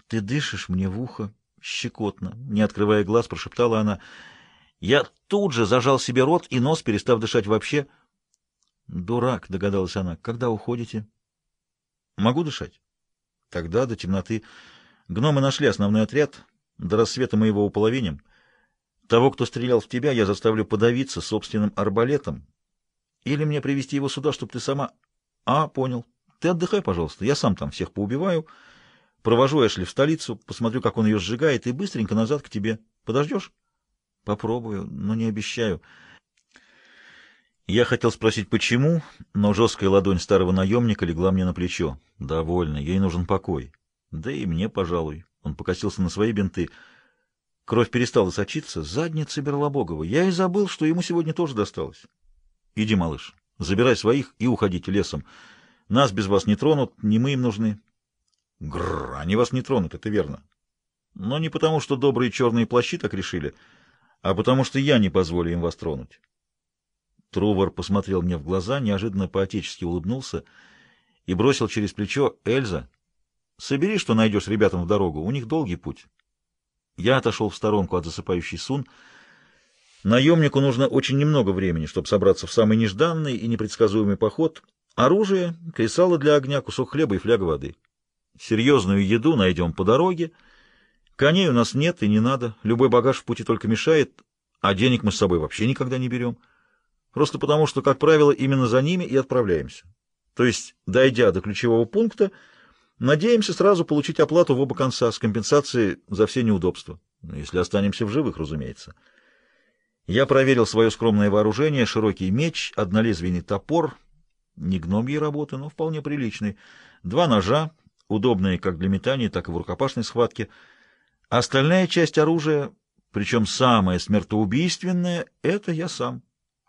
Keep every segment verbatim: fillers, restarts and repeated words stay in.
Ты дышишь мне в ухо, щекотно, не открывая глаз, прошептала она. Я тут же зажал себе рот и нос, перестав дышать вообще. Дурак, догадалась она. Когда уходите? Могу дышать? Тогда до темноты. Гномы нашли основной отряд. До рассвета мы его уполовиним. Того, кто стрелял в тебя, я заставлю подавиться собственным арбалетом. Или мне привести его сюда, чтобы ты сама... А, понял. Ты отдыхай, пожалуйста. Я сам там всех поубиваю. Провожу Эшли в столицу, посмотрю, как он ее сжигает, и быстренько назад к тебе. Подождешь? Попробую, но не обещаю. Я хотел спросить, почему, но жесткая ладонь старого наемника легла мне на плечо. Довольно, ей нужен покой. Да и мне, пожалуй. Он покосился на свои бинты. Кровь перестала сочиться. Задница Берлобогова. Я и забыл, что ему сегодня тоже досталось. Иди, малыш, забирай своих и уходите лесом. Нас без вас не тронут, не мы им нужны. Грррр, они вас не тронут, это верно. Но не потому, что добрые черные плащи так решили, а потому что я не позволю им вас тронуть. Трувор посмотрел мне в глаза, неожиданно по-отечески улыбнулся и бросил через плечо: «Эльза, собери, что найдешь ребятам в дорогу, у них долгий путь». Я отошел в сторонку от засыпающей Сун. Наемнику нужно очень немного времени, чтобы собраться в самый нежданный и непредсказуемый поход. Оружие, кресало для огня, кусок хлеба и фляга воды. Серьезную еду найдем по дороге. Коней у нас нет и не надо. Любой багаж в пути только мешает, а денег мы с собой вообще никогда не берем. Просто потому, что, как правило, именно за ними и отправляемся. То есть, дойдя до ключевого пункта, надеемся сразу получить оплату в оба конца с компенсацией за все неудобства. Если останемся в живых, разумеется. Я проверил свое скромное вооружение: широкий меч, однолезвийный топор, не гномьей работы, но вполне приличный, два ножа, удобные как для метания, так и в рукопашной схватке. Остальная часть оружия, причем самая смертоубийственная, это я сам.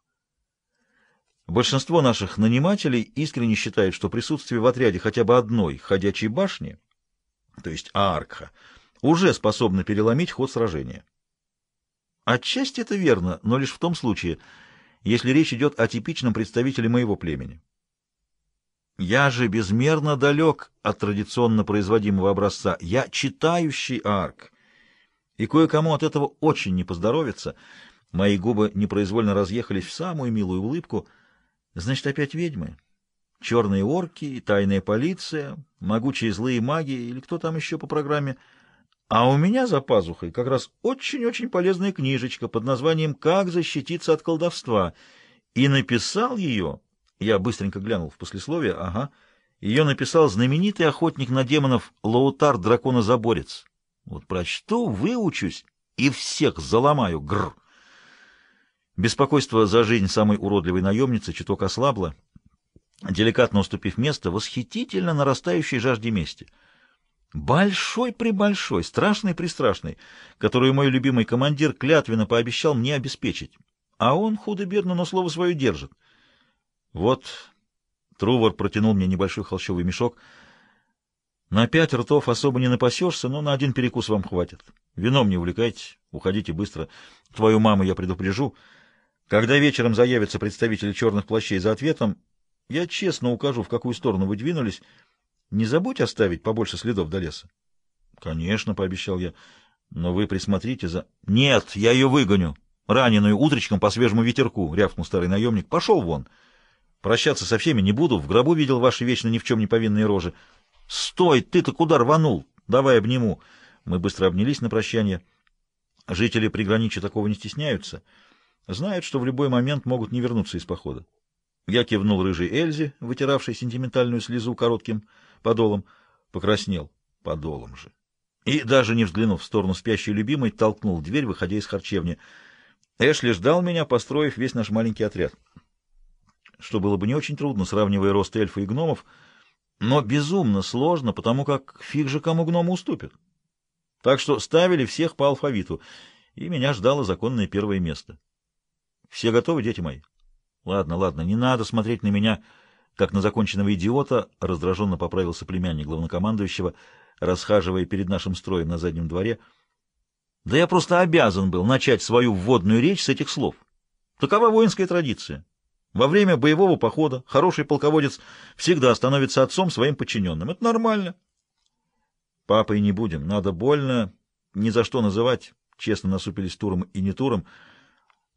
Большинство наших нанимателей искренне считает, что присутствие в отряде хотя бы одной ходячей башни, то есть Ааркха, уже способно переломить ход сражения. Отчасти это верно, но лишь в том случае, если речь идет о типичном представителе моего племени. Я же безмерно далек от традиционно производимого образца. Я читающий Аарк, и кое-кому от этого очень не поздоровится. Мои губы непроизвольно разъехались в самую милую улыбку. Значит, опять ведьмы? Черные орки, тайная полиция, могучие злые маги или кто там еще по программе. А у меня за пазухой как раз очень-очень полезная книжечка под названием «Как защититься от колдовства». И написал ее... Я быстренько глянул в послесловие. Ага. Ее написал знаменитый охотник на демонов Лоутар Драконозаборец. Вот прочту, выучусь и всех заломаю. Гррр. Беспокойство за жизнь самой уродливой наемницы чуток ослабло, деликатно уступив место восхитительно нарастающей жажде мести. Большой-пребольшой, страшный-престрашный, которую мой любимый командир клятвенно пообещал мне обеспечить. А он худо-бедно, но слово свое держит. Вот, Трувор протянул мне небольшой холщовый мешок. На пять ртов особо не напасешься, но на один перекус вам хватит. Вином не увлекайтесь, уходите быстро. Твою маму я предупрежу. Когда вечером заявятся представители черных плащей за ответом, я честно укажу, в какую сторону вы двинулись. Не забудь оставить побольше следов до леса. — Конечно, — пообещал я, — но вы присмотрите за... — Нет, я ее выгоню. Раненую утречком по свежему ветерку, — рявкнул старый наемник. — Пошел вон. Прощаться со всеми не буду. В гробу видел ваши вечно ни в чем не повинные рожи. — Стой, ты-то куда рванул? Давай обниму. Мы быстро обнялись на прощание. Жители приграничья такого не стесняются. Знают, что в любой момент могут не вернуться из похода. Я кивнул рыжей Эльзе, вытиравшей сентиментальную слезу коротким подолом, покраснел подолом же. И, даже не взглянув в сторону спящей любимой, толкнул дверь, выходя из харчевни. Эшли ждал меня, построив весь наш маленький отряд. Что было бы не очень трудно, сравнивая рост эльфа и гномов, но безумно сложно, потому как фиг же кому гномы уступят. Так что ставили всех по алфавиту, и меня ждало законное первое место. Все готовы, дети мои? Ладно, ладно, не надо смотреть на меня, как на законченного идиота, раздраженно поправился племянник главнокомандующего, расхаживая перед нашим строем на заднем дворе. Да я просто обязан был начать свою вводную речь с этих слов. Такова воинская традиция. Во время боевого похода хороший полководец всегда становится отцом своим подчиненным. Это нормально. Папой не будем. Надо больно ни за что называть. Честно насупились Туром и не Туром.